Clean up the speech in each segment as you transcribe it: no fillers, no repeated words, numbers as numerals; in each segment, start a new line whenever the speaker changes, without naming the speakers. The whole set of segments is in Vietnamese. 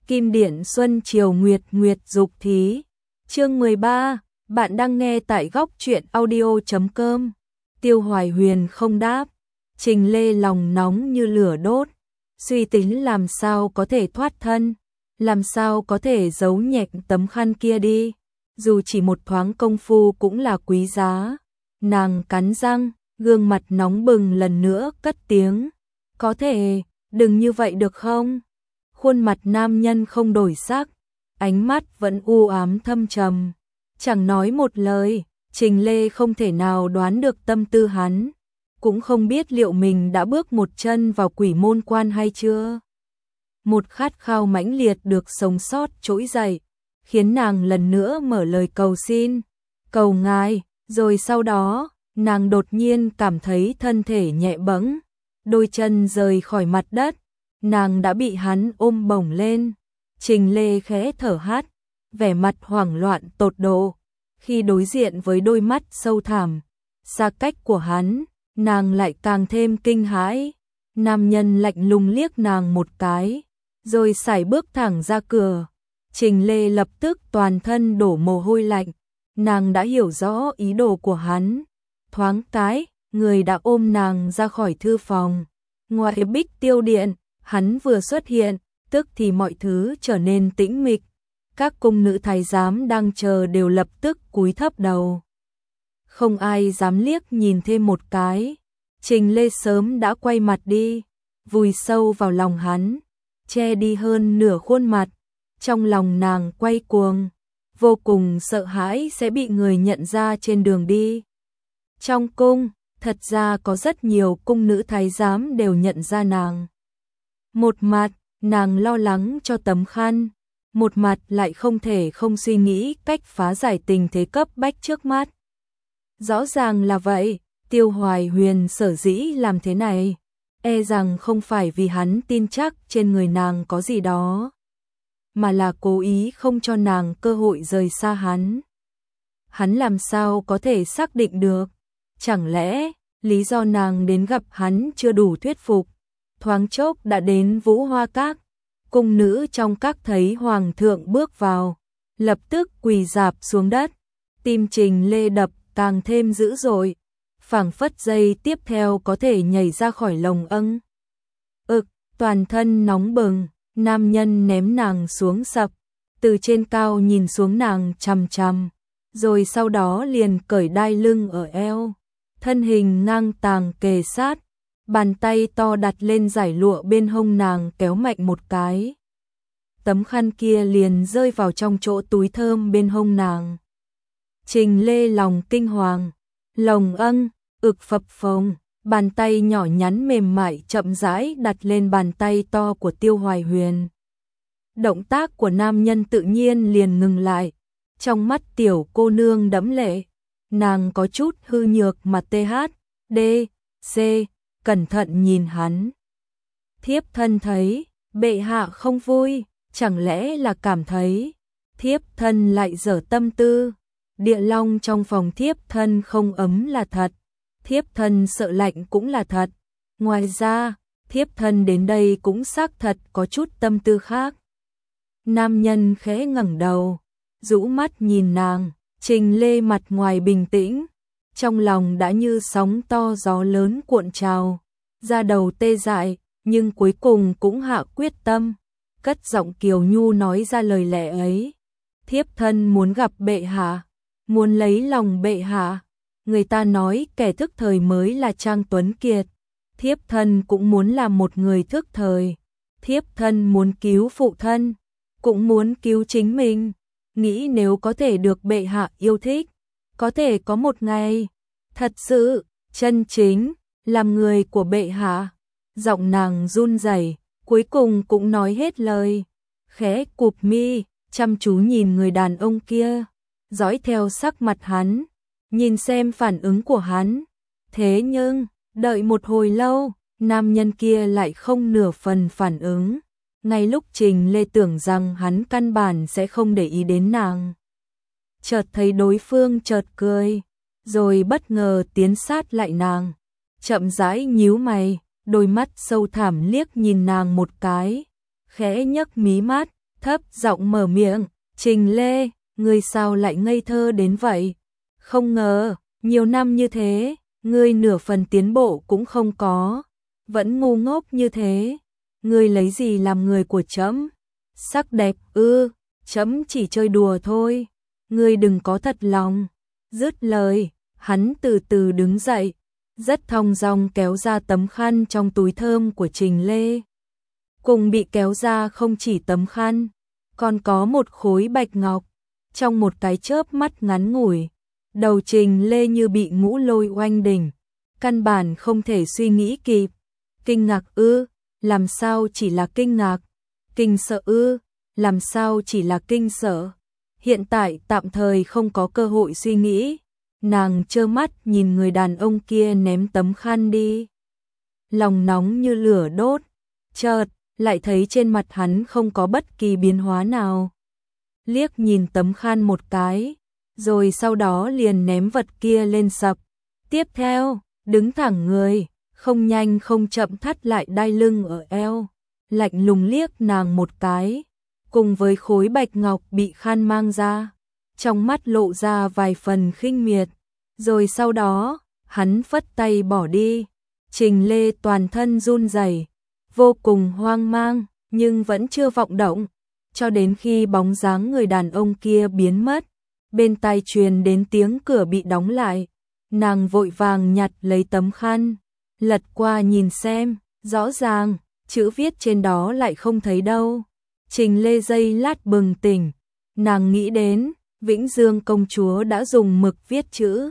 Kim Điện Xuân Chiều Nguyệt Nguyệt Dục Thí. Chương 13, bạn đang nghe tại góc truyện audio.com. Tiêu Hoài Huyền không đáp. Trình Lê lòng nóng như lửa đốt, suy tính làm sao có thể thoát thân, làm sao có thể giấu nhẹc tấm khăn kia đi, dù chỉ một thoáng công phu cũng là quý giá. Nàng cắn răng, gương mặt nóng bừng lần nữa cất tiếng, có thể, đừng như vậy được không? Khuôn mặt nam nhân không đổi sắc, ánh mắt vẫn u ám thâm trầm, chẳng nói một lời. Trình Lê không thể nào đoán được tâm tư hắn, cũng không biết liệu mình đã bước một chân vào quỷ môn quan hay chưa. Một khát khao mãnh liệt được sống sót trỗi dậy, khiến nàng lần nữa mở lời cầu xin, cầu ngài, rồi sau đó, nàng đột nhiên cảm thấy thân thể nhẹ bẫng, đôi chân rời khỏi mặt đất, nàng đã bị hắn ôm bổng lên. Trình Lê khẽ thở hắt, vẻ mặt hoảng loạn tột độ, khi đối diện với đôi mắt sâu thẳm, xa cách của hắn, nàng lại càng thêm kinh hãi. Nam nhân lạnh lùng liếc nàng một cái, rồi sải bước thẳng ra cửa. Trình Lê lập tức toàn thân đổ mồ hôi lạnh, nàng đã hiểu rõ ý đồ của hắn. Thoáng cái, người đã ôm nàng ra khỏi thư phòng. Ngoài Bích Tiêu Điện, hắn vừa xuất hiện, tức thì mọi thứ trở nên tĩnh mịch. Các cung nữ thái giám đang chờ đều lập tức cúi thấp đầu. Không ai dám liếc nhìn thêm một cái. Trình Lê sớm đã quay mặt đi, vùi sâu vào lòng hắn, che đi hơn nửa khuôn mặt. Trong lòng nàng quay cuồng, vô cùng sợ hãi sẽ bị người nhận ra trên đường đi. Trong cung, thật ra có rất nhiều cung nữ thái giám đều nhận ra nàng. Một mặt, nàng lo lắng cho tấm khăn, một mặt lại không thể không suy nghĩ cách phá giải tình thế cấp bách trước mắt. Rõ ràng là vậy, Tiêu Hoài Huyền sở dĩ làm thế này, e rằng không phải vì hắn tin chắc trên người nàng có gì đó, mà là cố ý không cho nàng cơ hội rời xa hắn. Hắn làm sao có thể xác định được? Chẳng lẽ lý do nàng đến gặp hắn chưa đủ thuyết phục? Thoáng chốc đã đến Vũ Hoa Các, cung nữ trong các thấy hoàng thượng bước vào, lập tức quỳ rạp xuống đất. Tim Trình Lê đập càng thêm dữ dội, phảng phất giây tiếp theo có thể nhảy ra khỏi lồng âng. Toàn thân nóng bừng, nam nhân ném nàng xuống sập, từ trên cao nhìn xuống nàng chằm chằm, rồi sau đó liền cởi đai lưng ở eo, thân hình ngang tàng kề sát, bàn tay to đặt lên dải lụa bên hông nàng kéo mạnh một cái. Tấm khăn kia liền rơi vào trong chỗ túi thơm bên hông nàng. Trình Lê lòng kinh hoàng, lồng âng, phập phồng, bàn tay nhỏ nhắn mềm mại chậm rãi đặt lên bàn tay to của Tiêu Hoài Huyền. Động tác của nam nhân tự nhiên liền ngừng lại, trong mắt tiểu cô nương đẫm lệ, nàng có chút hư nhược mà THD, C, cẩn thận nhìn hắn. Thiếp thân thấy, bệ hạ không vui, chẳng lẽ là cảm thấy, thiếp thân lại dở tâm tư, địa long trong phòng thiếp thân không ấm là thật, thiếp thân sợ lạnh cũng là thật, ngoài ra, thiếp thân đến đây cũng xác thật có chút tâm tư khác. Nam nhân khẽ ngẩng đầu, rũ mắt nhìn nàng, Trình Lê mặt ngoài bình tĩnh, trong lòng đã như sóng to gió lớn cuộn trào, da đầu tê dại, nhưng cuối cùng cũng hạ quyết tâm, cất giọng kiều nhu nói ra lời lẽ ấy. Thiếp thân muốn gặp bệ hạ, muốn lấy lòng bệ hạ. Người ta nói kẻ thức thời mới là Trang Tuấn Kiệt, thiếp thân cũng muốn là một người thức thời. Thiếp thân muốn cứu phụ thân, cũng muốn cứu chính mình, nghĩ nếu có thể được bệ hạ yêu thích, có thể có một ngày thật sự chân chính làm người của bệ hạ. Giọng nàng run rẩy, cuối cùng cũng nói hết lời, khẽ cụp mi, chăm chú nhìn người đàn ông kia, dõi theo sắc mặt hắn, nhìn xem phản ứng của hắn. Thế nhưng, đợi một hồi lâu, nam nhân kia lại không nửa phần phản ứng. Ngay lúc Trình Lê tưởng rằng hắn căn bản sẽ không để ý đến nàng, chợt thấy đối phương chợt cười, rồi bất ngờ tiến sát lại nàng, chậm rãi nhíu mày, đôi mắt sâu thẳm liếc nhìn nàng một cái, khẽ nhấc mí mắt, thấp giọng mở miệng, Trình Lê, ngươi sao lại ngây thơ đến vậy? Không ngờ, nhiều năm như thế, ngươi nửa phần tiến bộ cũng không có, vẫn ngu ngốc như thế. Ngươi lấy gì làm người của trẫm? Sắc đẹp ư? Trẫm chỉ chơi đùa thôi, ngươi đừng có thật lòng. Dứt lời, hắn từ từ đứng dậy, rất thong dong kéo ra tấm khăn trong túi thơm của Trình Lê. Cùng bị kéo ra không chỉ tấm khăn, còn có một khối bạch ngọc. Trong một cái chớp mắt ngắn ngủi, đầu Trình Lê như bị ngũ lôi oanh đỉnh, căn bản không thể suy nghĩ kịp. Kinh ngạc ư? Làm sao chỉ là kinh ngạc? Kinh sợ ư? Làm sao chỉ là kinh sợ? Hiện tại tạm thời không có cơ hội suy nghĩ, nàng trơ mắt nhìn người đàn ông kia ném tấm khăn đi. Lòng nóng như lửa đốt, chợt lại thấy trên mặt hắn không có bất kỳ biến hóa nào. Liếc nhìn tấm khăn một cái, rồi sau đó liền ném vật kia lên sập. Tiếp theo, đứng thẳng người, không nhanh không chậm thắt lại đai lưng ở eo, lạnh lùng liếc nàng một cái, cùng với khối bạch ngọc bị khăn mang ra, trong mắt lộ ra vài phần khinh miệt, rồi sau đó, hắn phất tay bỏ đi. Trình Lê toàn thân run rẩy, vô cùng hoang mang, nhưng vẫn chưa vọng động, cho đến khi bóng dáng người đàn ông kia biến mất, bên tai truyền đến tiếng cửa bị đóng lại, nàng vội vàng nhặt lấy tấm khăn, lật qua nhìn xem, rõ ràng, chữ viết trên đó lại không thấy đâu. Trình Lê giây lát bừng tỉnh, nàng nghĩ đến, Vĩnh Dương công chúa đã dùng mực viết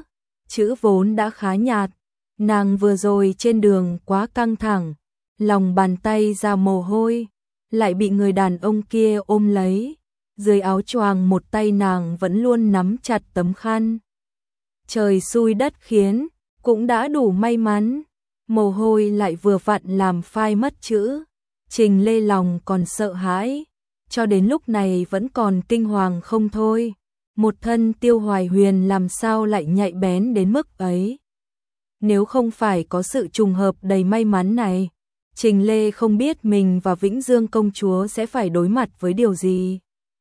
chữ vốn đã khá nhạt, nàng vừa rồi trên đường quá căng thẳng, lòng bàn tay ra mồ hôi, lại bị người đàn ông kia ôm lấy, dưới áo choàng một tay nàng vẫn luôn nắm chặt tấm khăn. Trời xui đất khiến, cũng đã đủ may mắn, mồ hôi lại vừa vặn làm phai mất chữ. Trình Lê lòng còn sợ hãi, cho đến lúc này vẫn còn kinh hoàng không thôi. Một thân Tiêu Hoài Huyền làm sao lại nhạy bén đến mức ấy. Nếu không phải có sự trùng hợp đầy may mắn này, Trình Lê không biết mình và Vĩnh Dương công chúa sẽ phải đối mặt với điều gì.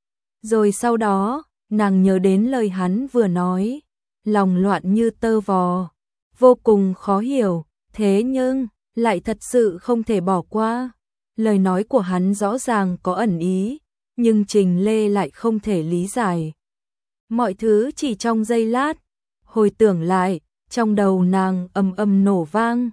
Rồi sau đó, nàng nhớ đến lời hắn vừa nói, lòng loạn như tơ vò, vô cùng khó hiểu, thế nhưng lại thật sự không thể bỏ qua. Lời nói của hắn rõ ràng có ẩn ý, nhưng Trình Lê lại không thể lý giải. Mọi thứ chỉ trong giây lát, hồi tưởng lại, trong đầu nàng ầm ầm nổ vang.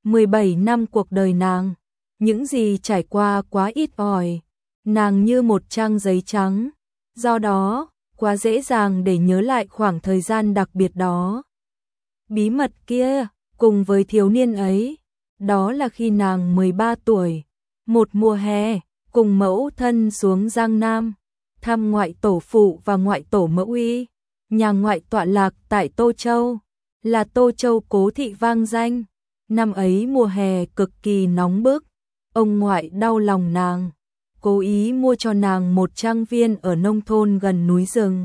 17 năm cuộc đời nàng, những gì trải qua quá ít ỏi, nàng như một trang giấy trắng, do đó, quá dễ dàng để nhớ lại khoảng thời gian đặc biệt đó. Bí mật kia, cùng với thiếu niên ấy, đó là khi nàng 13 tuổi, một mùa hè, cùng mẫu thân xuống Giang Nam, thăm ngoại tổ phụ và ngoại tổ mẫu uy, nhà ngoại tọa lạc tại Tô Châu, là Tô Châu cố thị vang danh. Năm ấy mùa hè cực kỳ nóng bức, ông ngoại đau lòng nàng, cố ý mua cho nàng một trang viên ở nông thôn gần núi rừng.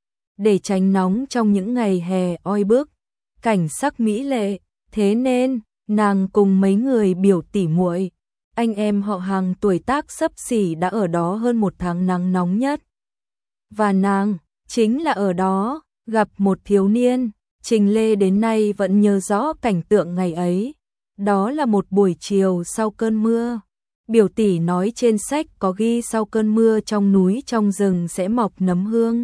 Để tránh nóng trong những ngày hè oi bức, cảnh sắc mỹ lệ, thế nên nàng cùng mấy người biểu tỉ muội, anh em họ hàng tuổi tác xấp xỉ đã ở đó hơn một tháng nắng nóng nhất. Và nàng, chính là ở đó, gặp một thiếu niên. Trình Lê đến nay vẫn nhớ rõ cảnh tượng ngày ấy. Đó là một buổi chiều sau cơn mưa. Biểu tỷ nói trên sách có ghi sau cơn mưa trong núi trong rừng sẽ mọc nấm hương.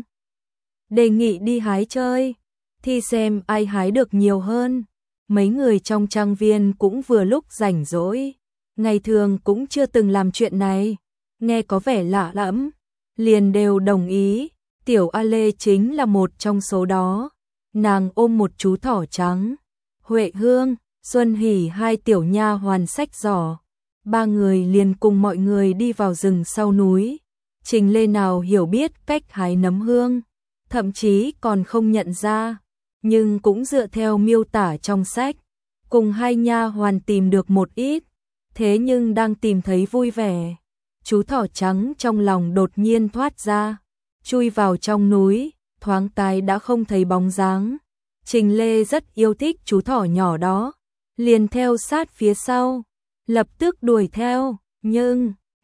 Đề nghị đi hái chơi, thì xem ai hái được nhiều hơn. Mấy người trong trang viên cũng vừa lúc rảnh rỗi, ngày thường cũng chưa từng làm chuyện này, nghe có vẻ lạ lẫm, liền đều đồng ý. Tiểu A Lê chính là một trong số đó. Nàng ôm một chú thỏ trắng, Huệ Hương, Xuân Hỷ hai tiểu nha hoàn xách giỏ, ba người liền cùng mọi người đi vào rừng sau núi. Trình Lê nào hiểu biết cách hái nấm hương, thậm chí còn không nhận ra, nhưng cũng dựa theo miêu tả trong sách, cùng hai nha hoàn tìm được một ít. Thế nhưng đang tìm thấy vui vẻ, chú thỏ trắng trong lòng đột nhiên thoát ra, chui vào trong núi, thoáng cái đã không thấy bóng dáng. Trình Lê rất yêu thích chú thỏ nhỏ đó, liền theo sát phía sau, lập tức đuổi theo, nhưng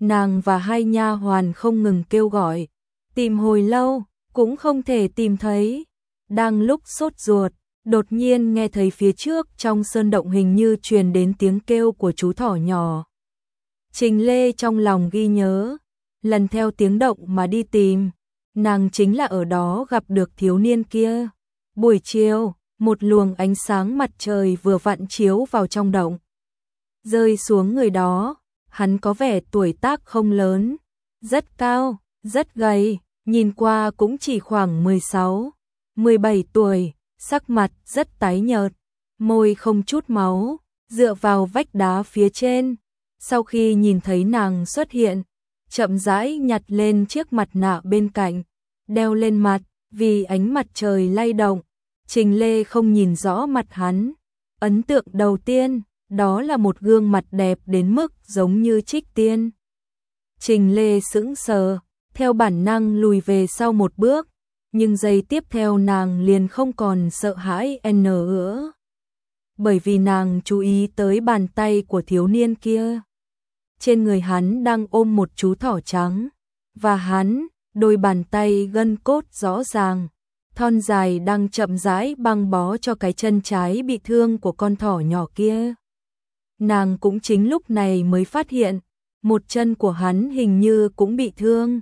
nàng và hai nha hoàn không ngừng kêu gọi, tìm hồi lâu, cũng không thể tìm thấy. Đang lúc sốt ruột, đột nhiên nghe thấy phía trước trong sơn động hình như truyền đến tiếng kêu của chú thỏ nhỏ. Trình Lê trong lòng ghi nhớ, lần theo tiếng động mà đi tìm, nàng chính là ở đó gặp được thiếu niên kia. Buổi chiều, một luồng ánh sáng mặt trời vừa vặn chiếu vào trong động, rơi xuống người đó, hắn có vẻ tuổi tác không lớn, rất cao, rất gầy, nhìn qua cũng chỉ khoảng 16, 17 tuổi, sắc mặt rất tái nhợt, môi không chút máu, dựa vào vách đá phía trên. Sau khi nhìn thấy nàng xuất hiện, chậm rãi nhặt lên chiếc mặt nạ bên cạnh, đeo lên mặt, vì ánh mặt trời lay động, Trình Lê không nhìn rõ mặt hắn. Ấn tượng đầu tiên, đó là một gương mặt đẹp đến mức giống như trích tiên. Trình Lê sững sờ, theo bản năng lùi về sau một bước, nhưng giây tiếp theo nàng liền không còn sợ hãi nữa. Bởi vì nàng chú ý tới bàn tay của thiếu niên kia. Trên người hắn đang ôm một chú thỏ trắng, và hắn, đôi bàn tay gân cốt rõ ràng, thon dài đang chậm rãi băng bó cho cái chân trái bị thương của con thỏ nhỏ kia. Nàng cũng chính lúc này mới phát hiện, một chân của hắn hình như cũng bị thương.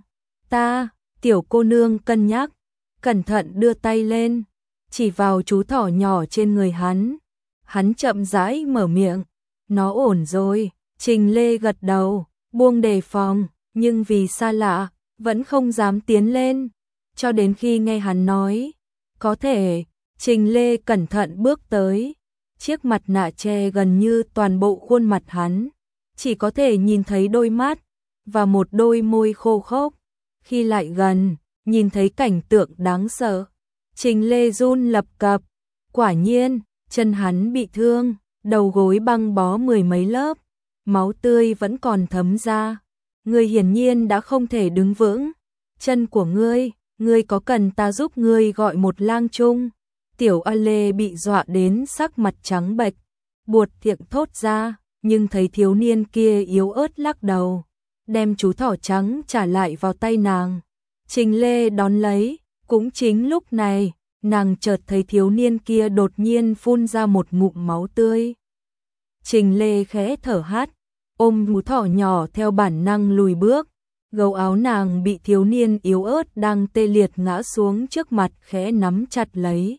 Tiểu cô nương cân nhắc, cẩn thận đưa tay lên, chỉ vào chú thỏ nhỏ trên người hắn. Hắn chậm rãi mở miệng, nó ổn rồi. Trình Lê gật đầu, buông đề phòng, nhưng vì xa lạ, vẫn không dám tiến lên. Cho đến khi nghe hắn nói, có thể, Trình Lê cẩn thận bước tới. Chiếc mặt nạ che gần như toàn bộ khuôn mặt hắn, chỉ có thể nhìn thấy đôi mắt, và một đôi môi khô khốc. Khi lại gần, nhìn thấy cảnh tượng đáng sợ, Trình Lê run lập cập. Quả nhiên, chân hắn bị thương, đầu gối băng bó mười mấy lớp, máu tươi vẫn còn thấm ra. Ngươi hiển nhiên đã không thể đứng vững. Chân của ngươi có cần ta giúp ngươi gọi một lang trung? Tiểu A Lê bị dọa đến sắc mặt trắng bệch, buột miệng thốt ra, nhưng thấy thiếu niên kia yếu ớt lắc đầu, đem chú thỏ trắng trả lại vào tay nàng. Trình Lê đón lấy, cũng chính lúc này, nàng chợt thấy thiếu niên kia đột nhiên phun ra một ngụm máu tươi. Trình Lê khẽ thở hắt, ôm chú thỏ nhỏ theo bản năng lùi bước, gấu áo nàng bị thiếu niên yếu ớt đang tê liệt ngã xuống trước mặt khẽ nắm chặt lấy.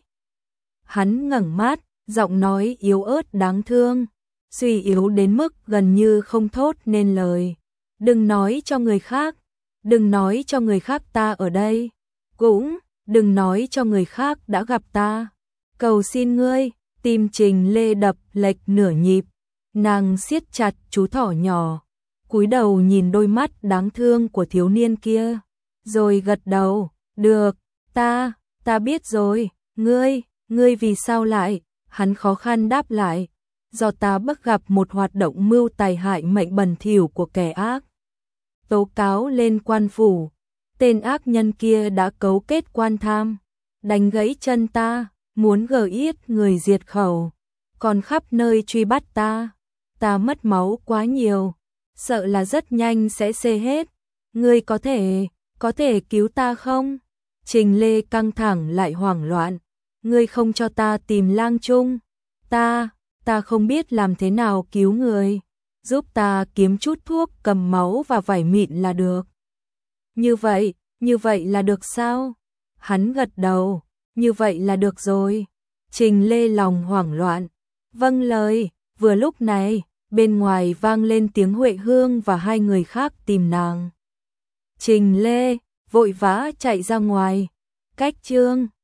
Hắn ngẩng mắt, giọng nói yếu ớt đáng thương, suy yếu đến mức gần như không thốt nên lời. Đừng nói cho người khác, đừng nói cho người khác ta ở đây, cũng đừng nói cho người khác đã gặp ta. Cầu xin ngươi. Tim Trình Lê đập lệch nửa nhịp, nàng siết chặt chú thỏ nhỏ, cúi đầu nhìn đôi mắt đáng thương của thiếu niên kia, rồi gật đầu, được, ta biết rồi. Ngươi vì sao lại? Hắn khó khăn đáp lại, do ta bắt gặp một hoạt động mưu tài hại mệnh bẩn thỉu của kẻ ác. Tố cáo lên quan phủ, tên ác nhân kia đã cấu kết quan tham, đánh gãy chân ta, muốn gờ yết người diệt khẩu, còn khắp nơi truy bắt ta mất máu quá nhiều, sợ là rất nhanh sẽ xê hết. Ngươi có thể cứu ta không? Trình Lê căng thẳng lại hoảng loạn, ngươi không cho ta tìm lang trung, ta không biết làm thế nào cứu người, giúp ta kiếm chút thuốc cầm máu và vải mịn là được. Như vậy là được sao? Hắn gật đầu, như vậy là được rồi. Trình Lê lòng hoảng loạn, vâng lời. Vừa lúc này, bên ngoài vang lên tiếng Huệ Hương và hai người khác tìm nàng. Trình Lê vội vã chạy ra ngoài, cách chương